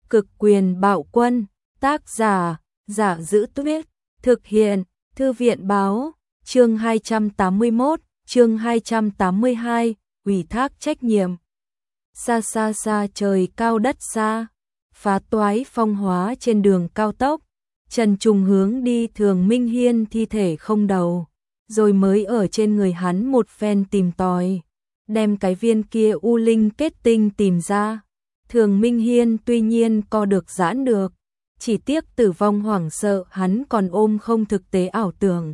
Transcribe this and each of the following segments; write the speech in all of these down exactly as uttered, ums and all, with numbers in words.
Cực quyền bạo quân, tác giả, Giả Giữ Tuyết, thực hiện, Thư viện báo, chương hai trăm tám mươi mốt, chương hai trăm tám mươi hai, ủy thác trách nhiệm. Xa xa xa trời cao đất xa, phá toái phong hóa trên đường cao tốc, Trần Trùng hướng đi Thường Minh Hiên thi thể không đầu, rồi mới ở trên người hắn một phen tìm tòi, đem cái viên kia u linh kết tinh tìm ra. Thường Minh Hiên tuy nhiên co được giãn được, chỉ tiếc tử vong hoảng sợ hắn còn ôm không thực tế ảo tưởng.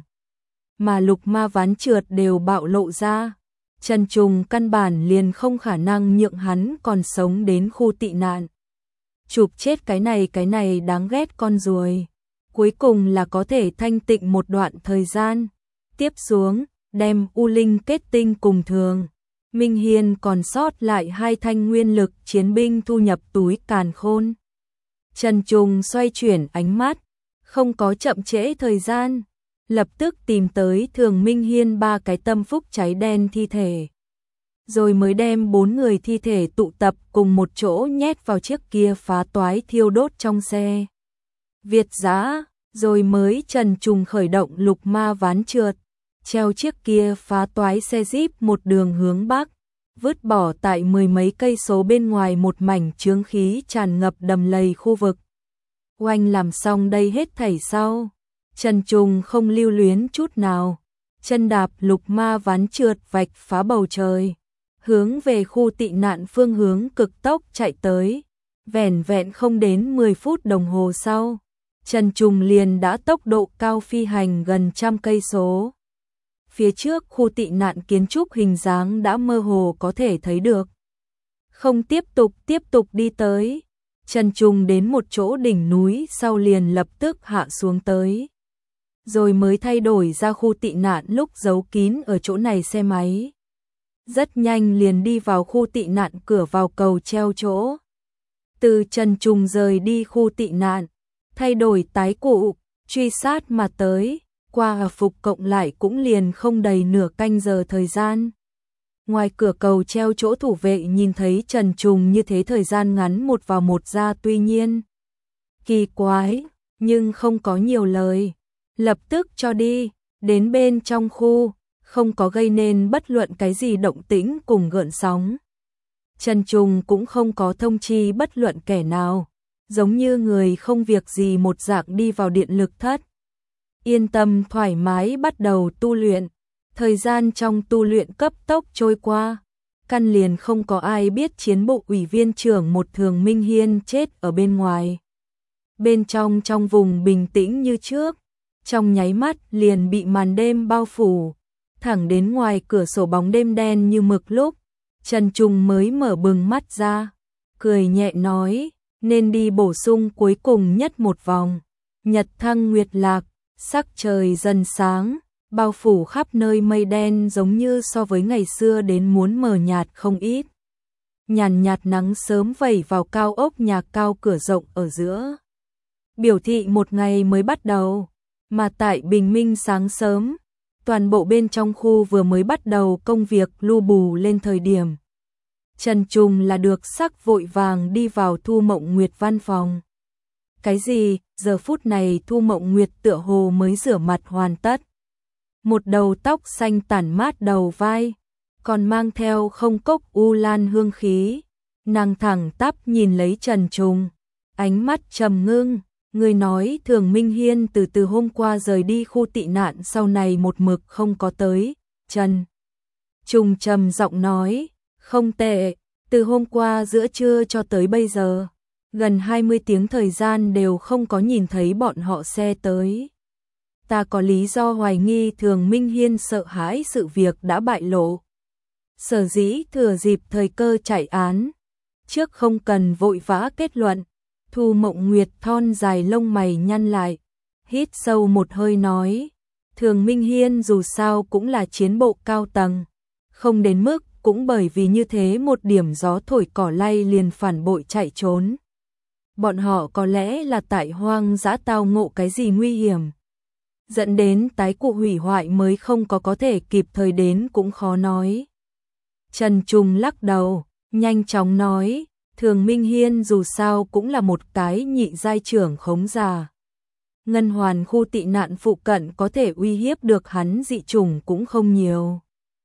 Mà lục ma ván trượt đều bạo lộ ra, Trần Trùng căn bản liền không khả năng nhượng hắn còn sống đến khu tị nạn. Chụp chết cái này cái này đáng ghét con ruồi, cuối cùng là có thể thanh tịnh một đoạn thời gian. Tiếp xuống, đem u linh kết tinh cùng Thường Minh Hiên còn sót lại hai thanh nguyên lực chiến binh thu nhập túi càn khôn. Trần Trùng xoay chuyển ánh mắt, không có chậm trễ thời gian, lập tức tìm tới Thường Minh Hiên ba cái tâm phúc cháy đen thi thể. Rồi mới đem bốn người thi thể tụ tập cùng một chỗ nhét vào chiếc kia phá toái thiêu đốt trong xe Việt Dã, rồi mới Trần Trùng khởi động lục ma ván trượt, treo chiếc kia phá toái xe Jeep một đường hướng bắc, vứt bỏ tại mười mấy cây số bên ngoài một mảnh chướng khí tràn ngập đầm lầy khu vực. Oanh làm xong đây hết thảy sau, Trần Trùng không lưu luyến chút nào, chân đạp lục ma ván trượt vạch phá bầu trời, hướng về khu tị nạn phương hướng cực tốc chạy tới. Vẻn vẹn không đến mười phút đồng hồ sau, Trần Trùng liền đã tốc độ cao phi hành gần trăm cây số. Phía trước khu tị nạn kiến trúc hình dáng đã mơ hồ có thể thấy được. Không tiếp tục tiếp tục đi tới, Trần Trùng đến một chỗ đỉnh núi sau liền lập tức hạ xuống tới. Rồi mới thay đổi ra khu tị nạn lúc giấu kín ở chỗ này xe máy. Rất nhanh liền đi vào khu tị nạn cửa vào cầu treo chỗ. Từ Trần Trùng rời đi khu tị nạn, thay đổi tái cụ, truy sát mà tới. Qua phục cộng lại cũng liền không đầy nửa canh giờ thời gian. Ngoài cửa cầu treo chỗ thủ vệ nhìn thấy Trần Trùng như thế thời gian ngắn một vào một ra tuy nhiên kỳ quái, nhưng không có nhiều lời, lập tức cho đi, đến bên trong khu, không có gây nên bất luận cái gì động tĩnh cùng gợn sóng. Trần Trùng cũng không có thông chi bất luận kẻ nào, giống như người không việc gì một dạng đi vào điện lực thất. Yên tâm thoải mái bắt đầu tu luyện, thời gian trong tu luyện cấp tốc trôi qua, căn liền không có ai biết chiến bộ ủy viên trưởng một Thường Minh Hiên chết ở bên ngoài. Bên trong trong vùng bình tĩnh như trước, trong nháy mắt liền bị màn đêm bao phủ, thẳng đến ngoài cửa sổ bóng đêm đen như mực lúc, Trần Trùng mới mở bừng mắt ra, cười nhẹ nói, nên đi bổ sung cuối cùng nhất một vòng, nhật thăng nguyệt lạc. Sắc trời dần sáng, bao phủ khắp nơi mây đen giống như so với ngày xưa đến muốn mờ nhạt không ít. Nhàn nhạt nắng sớm vẩy vào cao ốc nhà cao cửa rộng ở giữa. Biểu thị một ngày mới bắt đầu, mà tại bình minh sáng sớm, toàn bộ bên trong khu vừa mới bắt đầu công việc lu bù lên thời điểm. Trần Trùng là được sắc vội vàng đi vào Thu Mộng Nguyệt văn phòng. Cái gì, giờ phút này Thu Mộng Nguyệt tựa hồ mới rửa mặt hoàn tất. Một đầu tóc xanh tản mát đầu vai, còn mang theo không cốc u lan hương khí. Nàng thẳng tắp nhìn lấy Trần Trùng, ánh mắt trầm ngưng, người nói Thường Minh Hiên từ từ hôm qua rời đi khu tị nạn sau này một mực không có tới. Trần Trùng trầm giọng nói, không tệ, từ hôm qua giữa trưa cho tới bây giờ. Gần hai mươi tiếng thời gian đều không có nhìn thấy bọn họ xe tới. Ta có lý do hoài nghi Thường Minh Hiên sợ hãi sự việc đã bại lộ. Sở dĩ thừa dịp thời cơ chạy án, trước không cần vội vã kết luận. Thu Mộng Nguyệt thon dài lông mày nhăn lại, hít sâu một hơi nói, Thường Minh Hiên dù sao cũng là chiến bộ cao tầng, không đến mức cũng bởi vì như thế một điểm gió thổi cỏ lay liền phản bội chạy trốn. Bọn họ có lẽ là tại hoang dã tao ngộ cái gì nguy hiểm, dẫn đến tái cụ hủy hoại mới không có có thể kịp thời đến cũng khó nói. Trần Trùng lắc đầu, nhanh chóng nói, Thường Minh Hiên dù sao cũng là một cái nhị giai trưởng khống già. Ngân hoàn khu tị nạn phụ cận có thể uy hiếp được hắn dị chủng cũng không nhiều.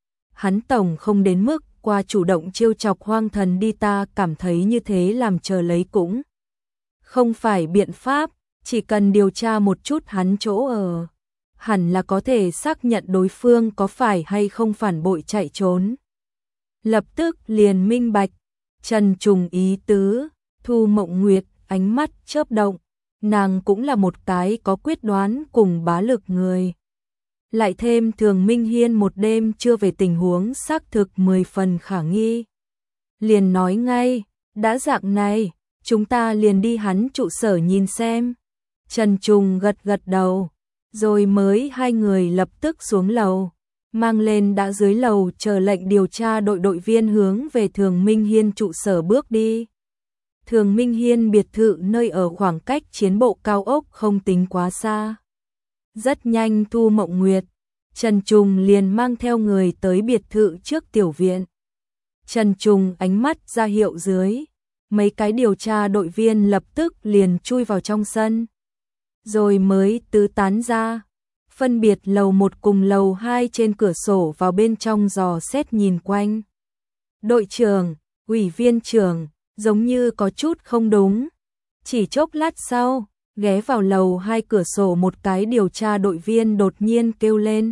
Hắn tổng không đến mức qua chủ động trêu chọc hoang thần đi, ta cảm thấy như thế làm chờ lấy cũng không phải biện pháp, chỉ cần điều tra một chút hắn chỗ ở, hẳn là có thể xác nhận đối phương có phải hay không phản bội chạy trốn. Lập tức liền minh bạch Trần Trùng ý tứ. Thu Mộng Nguyệt ánh mắt chớp động, nàng cũng là một cái có quyết đoán cùng bá lực người. Lại thêm Thường Minh Hiên một đêm chưa về tình huống xác thực mười phần khả nghi. Liền nói ngay, đã dạng này, chúng ta liền đi hắn trụ sở nhìn xem. Trần Trùng gật gật đầu, rồi mới hai người lập tức xuống lầu, mang lên đã dưới lầu chờ lệnh điều tra đội đội viên hướng về Thường Minh Hiên trụ sở bước đi. Thường Minh Hiên biệt thự nơi ở khoảng cách chiến bộ cao ốc không tính quá xa. Rất nhanh Thu Mộng Nguyệt, Trần Trùng liền mang theo người tới biệt thự trước tiểu viện. Trần Trùng ánh mắt ra hiệu dưới, mấy cái điều tra đội viên lập tức liền chui vào trong sân. Rồi mới tứ tán ra, phân biệt lầu một cùng lầu hai trên cửa sổ vào bên trong dò xét nhìn quanh. Đội trưởng, ủy viên trưởng, giống như có chút không đúng. Chỉ chốc lát sau, ghé vào lầu hai cửa sổ một cái điều tra đội viên đột nhiên kêu lên.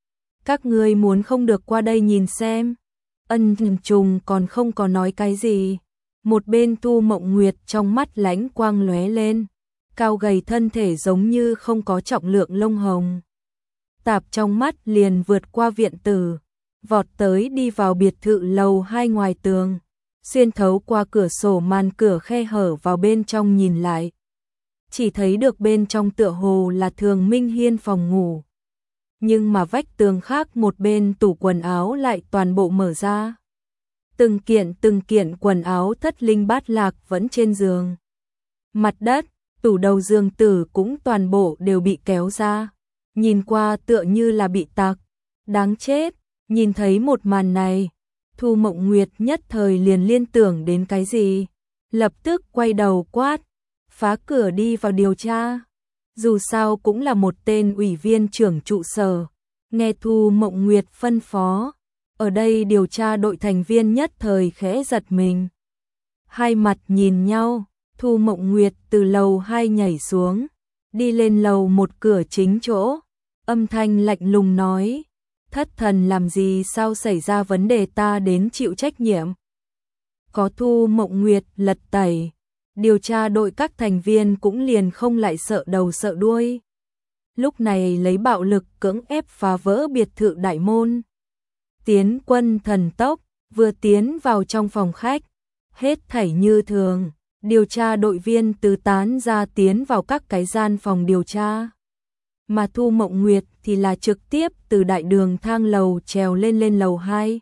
Các ngươi muốn không được qua đây nhìn xem. Ân Trùng còn không có nói cái gì. Một bên Thu Mộng Nguyệt trong mắt lánh quang lóe lên. Cao gầy thân thể giống như không có trọng lượng lông hồng. Tạp trong mắt liền vượt qua viện tử, vọt tới đi vào biệt thự lầu hai ngoài tường, xuyên thấu qua cửa sổ màn cửa khe hở vào bên trong nhìn lại. Chỉ thấy được bên trong tựa hồ là Thường Minh Hiên phòng ngủ. Nhưng mà vách tường khác một bên tủ quần áo lại toàn bộ mở ra. Từng kiện từng kiện quần áo thất linh bát lạc vẫn trên giường. Mặt đất, tủ đầu giường tử cũng toàn bộ đều bị kéo ra. Nhìn qua tựa như là bị tạc. Đáng chết, nhìn thấy một màn này. Thu Mộng Nguyệt nhất thời liền liên tưởng đến cái gì. Lập tức quay đầu quát. Phá cửa đi vào điều tra. Dù sao cũng là một tên ủy viên trưởng trụ sở. Nghe Thu Mộng Nguyệt phân phó. Ở đây điều tra đội thành viên nhất thời khẽ giật mình. Hai mặt nhìn nhau. Thu Mộng Nguyệt từ lầu hai nhảy xuống. Đi lên lầu một cửa chính chỗ. Âm thanh lạnh lùng nói. Thất thần làm gì, sao xảy ra vấn đề ta đến chịu trách nhiệm. Có Thu Mộng Nguyệt lật tẩy. Điều tra đội các thành viên cũng liền không lại sợ đầu sợ đuôi. Lúc này lấy bạo lực cưỡng ép phá vỡ biệt thự đại môn. Tiến quân thần tốc, vừa tiến vào trong phòng khách. Hết thảy như thường, điều tra đội viên tứ tán ra tiến vào các cái gian phòng điều tra. Mà Thu Mộng Nguyệt thì là trực tiếp từ đại đường thang lầu trèo lên lên lầu hai.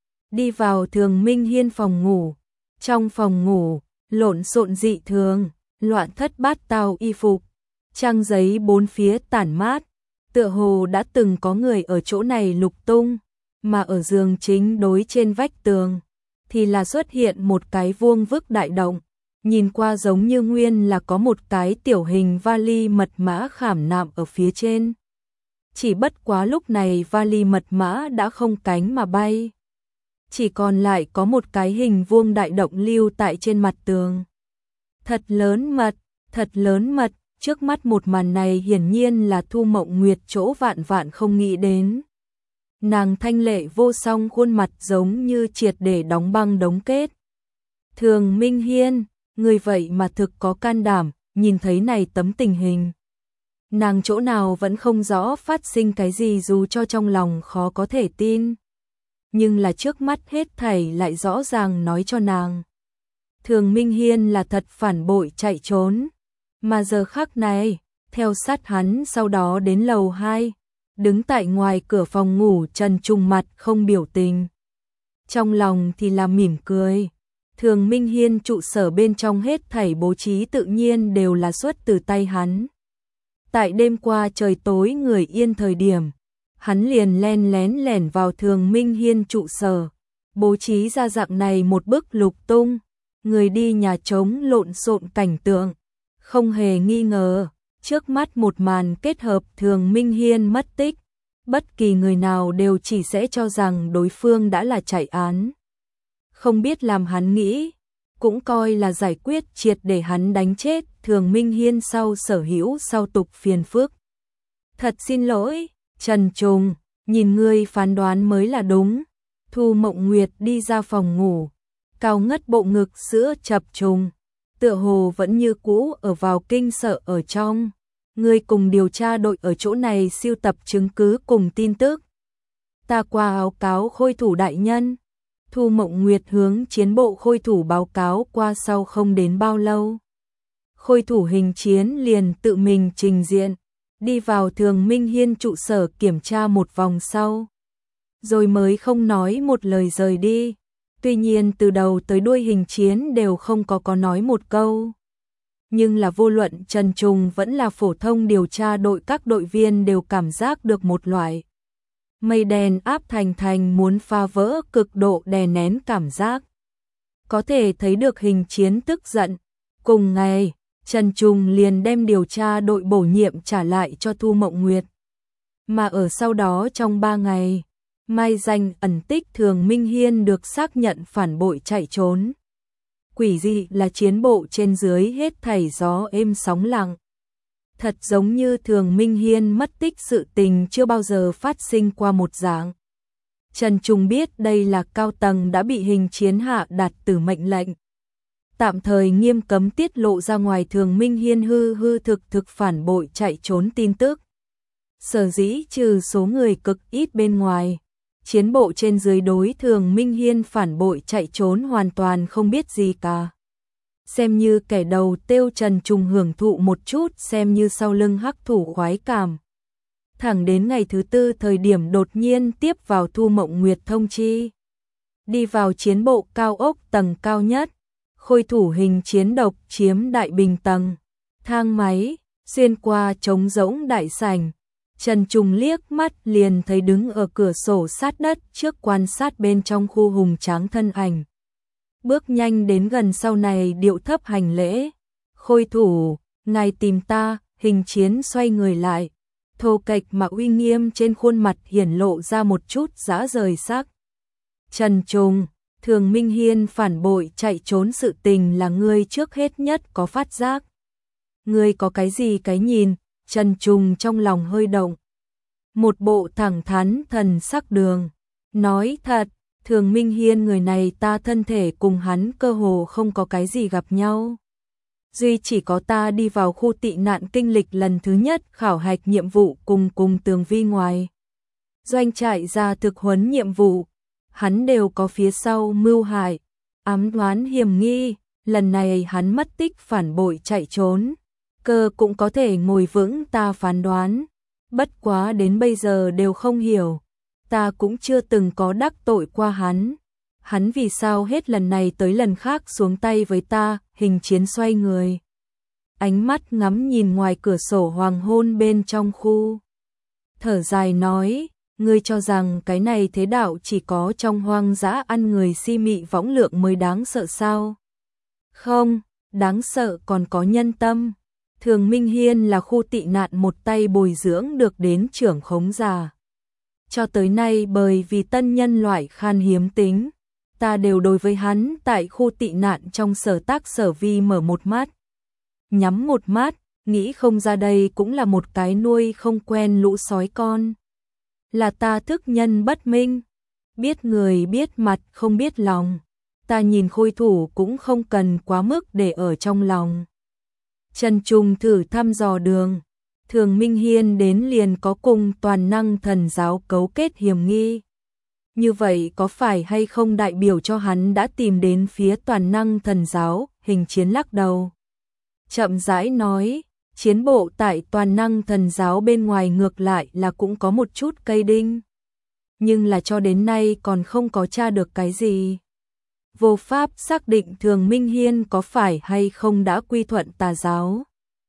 Đi vào Thường Minh Hiên phòng ngủ. Trong phòng ngủ, lộn xộn dị thường, loạn thất bát tao y phục, trang giấy bốn phía tản mát, tựa hồ đã từng có người ở chỗ này lục tung, mà ở giường chính đối trên vách tường thì là xuất hiện một cái vuông vức đại động, nhìn qua giống như nguyên là có một cái tiểu hình vali mật mã khảm nạm ở phía trên. Chỉ bất quá lúc này vali mật mã đã không cánh mà bay. Chỉ còn lại có một cái hình vuông đại động lưu tại trên mặt tường. Thật lớn mật, thật lớn mật, trước mắt một màn này hiển nhiên là Thu Mộng Nguyệt chỗ vạn vạn không nghĩ đến. Nàng thanh lệ vô song khuôn mặt giống như triệt để đóng băng đóng kết. Thường Minh Hiên, người vậy mà thực có can đảm, nhìn thấy này tấm tình hình. Nàng chỗ nào vẫn không rõ phát sinh cái gì dù cho trong lòng khó có thể tin. Nhưng là trước mắt hết thảy lại rõ ràng nói cho nàng. Thường Minh Hiên là thật phản bội chạy trốn. Mà giờ khắc này, theo sát hắn sau đó đến lầu hai, đứng tại ngoài cửa phòng ngủ Trần Trùng mặt không biểu tình. Trong lòng thì là mỉm cười. Thường Minh Hiên trụ sở bên trong hết thảy bố trí tự nhiên đều là xuất từ tay hắn. Tại đêm qua trời tối người yên thời điểm, hắn liền len lén lẻn vào Thường Minh Hiên trụ sở, bố trí ra dạng này một bức lục tung, người đi nhà trống lộn xộn cảnh tượng. Không hề nghi ngờ, trước mắt một màn kết hợp Thường Minh Hiên mất tích. Bất kỳ người nào đều chỉ sẽ cho rằng đối phương đã là chạy án. Không biết làm hắn nghĩ, cũng coi là giải quyết triệt để hắn đánh chết Thường Minh Hiên sau sở hữu sau tục phiền phức. Thật xin lỗi, Trần Trùng, nhìn ngươi phán đoán mới là đúng. Thu Mộng Nguyệt đi ra phòng ngủ, cao ngất bộ ngực sữa chập trùng, tựa hồ vẫn như cũ ở vào kinh sợ ở trong. Ngươi cùng điều tra đội ở chỗ này siêu tập chứng cứ cùng tin tức. Ta qua báo cáo khôi thủ đại nhân. Thu Mộng Nguyệt hướng chiến bộ khôi thủ báo cáo qua sau không đến bao lâu. Khôi thủ Hình Chiến liền tự mình trình diện, đi vào Thường Minh Hiên trụ sở kiểm tra một vòng sau. Rồi mới không nói một lời rời đi. Tuy nhiên từ đầu tới đuôi Hình Chiến đều không có có nói một câu. Nhưng là vô luận Trần Trùng vẫn là phổ thông điều tra đội, các đội viên đều cảm giác được một loại mây đen áp thành thành muốn phá vỡ, cực độ đè nén cảm giác. Có thể thấy được Hình Chiến tức giận. Cùng ngày, Trần Trùng liền đem điều tra đội bổ nhiệm trả lại cho Thu Mộng Nguyệt. Mà ở sau đó trong ba ngày, mai danh ẩn tích Thường Minh Hiên được xác nhận phản bội chạy trốn. Quỷ dị là chiến bộ trên dưới hết thảy gió êm sóng lặng. Thật giống như Thường Minh Hiên mất tích sự tình chưa bao giờ phát sinh qua một dạng. Trần Trùng biết đây là cao tầng đã bị Hình Chiến hạ đạt tử mệnh lệnh. Tạm thời nghiêm cấm tiết lộ ra ngoài Thường Minh Hiên hư hư thực thực phản bội chạy trốn tin tức. Sở dĩ trừ số người cực ít bên ngoài, chiến bộ trên dưới đối Thường Minh Hiên phản bội chạy trốn hoàn toàn không biết gì cả. Xem như kẻ đầu tiêu Trần Trùng hưởng thụ một chút, xem như sau lưng hắc thủ khoái cảm. Thẳng đến ngày thứ tư thời điểm đột nhiên tiếp vào Thu Mộng Nguyệt thông chi. Đi vào chiến bộ cao ốc tầng cao nhất, khôi thủ Hình Chiến độc chiếm đại bình tầng. Thang máy, xuyên qua trống rỗng đại sảnh. Trần Trùng liếc mắt liền thấy đứng ở cửa sổ sát đất trước quan sát bên trong khu hùng tráng thân ảnh. Bước nhanh đến gần sau này điệu thấp hành lễ. Khôi thủ, ngài tìm ta. Hình Chiến xoay người lại. Thô kệch mà uy nghiêm trên khuôn mặt hiển lộ ra một chút dã rời sắc. Trần Trùng, Thường Minh Hiên phản bội chạy trốn sự tình là ngươi trước hết nhất có phát giác. Ngươi có cái gì cái nhìn? Trần Trùng trong lòng hơi động. Một bộ thẳng thắn thần sắc đường. Nói thật, Thường Minh Hiên người này ta thân thể cùng hắn cơ hồ không có cái gì gặp nhau. Duy chỉ có ta đi vào khu tị nạn kinh lịch lần thứ nhất khảo hạch nhiệm vụ cùng cùng Tường Vi ngoài doanh trại ra thực huấn nhiệm vụ. Hắn đều có phía sau mưu hại, ám đoán hiểm nghi. Lần này hắn mất tích phản bội chạy trốn, cơ cũng có thể ngồi vững ta phán đoán. Bất quá đến bây giờ đều không hiểu, ta cũng chưa từng có đắc tội qua hắn. Hắn vì sao hết lần này tới lần khác xuống tay với ta? Hình Chiến xoay người, ánh mắt ngắm nhìn ngoài cửa sổ hoàng hôn bên trong khu. Thở dài nói, ngươi cho rằng cái này thế đạo chỉ có trong hoang dã ăn người si mị võng lượng mới đáng sợ sao? Không, đáng sợ còn có nhân tâm. Thường Minh Hiên là khu tị nạn một tay bồi dưỡng được đến trưởng khống giả. Cho tới nay bởi vì tân nhân loại khan hiếm tính, ta đều đối với hắn tại khu tị nạn trong sở tác sở vi mở một mắt, nhắm một mắt, nghĩ không ra đây cũng là một cái nuôi không quen lũ sói con. Là ta thức nhân bất minh, biết người biết mặt không biết lòng. Ta nhìn khôi thủ cũng không cần quá mức để ở trong lòng. Trần Trùng thử thăm dò đường. Thường Minh Hiên đến liền có cùng toàn năng thần giáo cấu kết hiểm nghi. Như vậy có phải hay không đại biểu cho hắn đã tìm đến phía toàn năng thần giáo? Hình Chiến lắc đầu, chậm rãi nói, chiến bộ tại toàn năng thần giáo bên ngoài ngược lại là cũng có một chút cây đinh. Nhưng là cho đến nay còn không có tra được cái gì. Vô pháp xác định Thường Minh Hiên có phải hay không đã quy thuận tà giáo.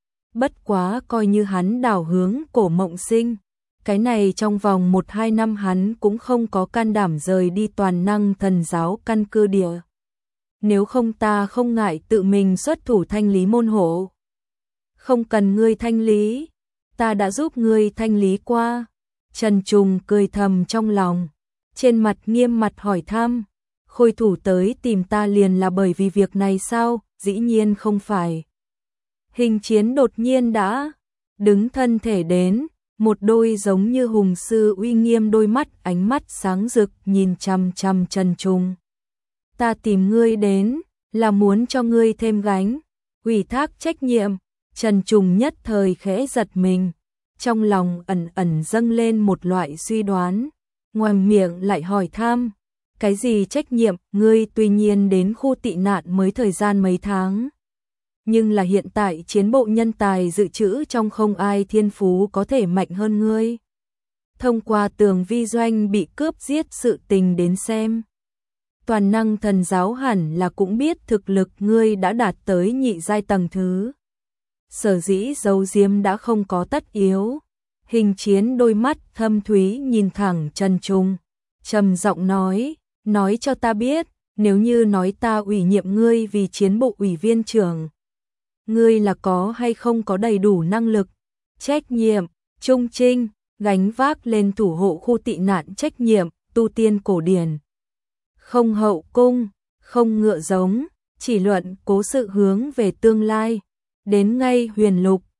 Bất quá coi như hắn đảo hướng Cổ Mộng Sinh, cái này trong vòng một hai năm hắn cũng không có can đảm rời đi toàn năng thần giáo căn cứ địa. nếu không ta không ngại tự mình xuất thủ thanh lý môn hộ. Không cần ngươi thanh lý, ta đã giúp ngươi thanh lý qua. Trần Trùng cười thầm trong lòng, trên mặt nghiêm mặt hỏi thăm, Khôi thủ tới tìm ta liền là bởi vì việc này sao? Dĩ nhiên không phải. Hình Chiến đột nhiên đã đứng thân thể đến, một đôi giống như hùng sư uy nghiêm đôi mắt ánh mắt sáng rực nhìn chằm chằm Trần Trùng. Ta tìm ngươi đến, là muốn cho ngươi thêm gánh, ủy thác trách nhiệm. Trần Trùng nhất thời khẽ giật mình, trong lòng ẩn ẩn dâng lên một loại suy đoán, ngoài miệng lại hỏi thăm, cái gì trách nhiệm? Ngươi tuy nhiên đến khu tị nạn mới thời gian mấy tháng, nhưng là hiện tại chiến bộ nhân tài dự trữ trong không ai thiên phú có thể mạnh hơn ngươi. Thông qua tường vi doanh bị cướp giết sự tình đến xem, toàn năng thần giáo hẳn là cũng biết thực lực ngươi đã đạt tới nhị giai tầng thứ. Sở dĩ giấu giếm đã không có tất yếu. Hình Chiến đôi mắt thâm thúy nhìn thẳng Trần Trùng, trầm giọng nói, nói cho ta biết, nếu như nói ta ủy nhiệm ngươi vì chiến bộ ủy viên trưởng, ngươi là có hay không có đầy đủ năng lực, trách nhiệm, trung trinh, gánh vác lên thủ hộ khu tị nạn trách nhiệm, tu tiên cổ điển. Không hậu cung, không ngựa giống, chỉ luận cố sự hướng về tương lai. Đến ngay Huyền Lục,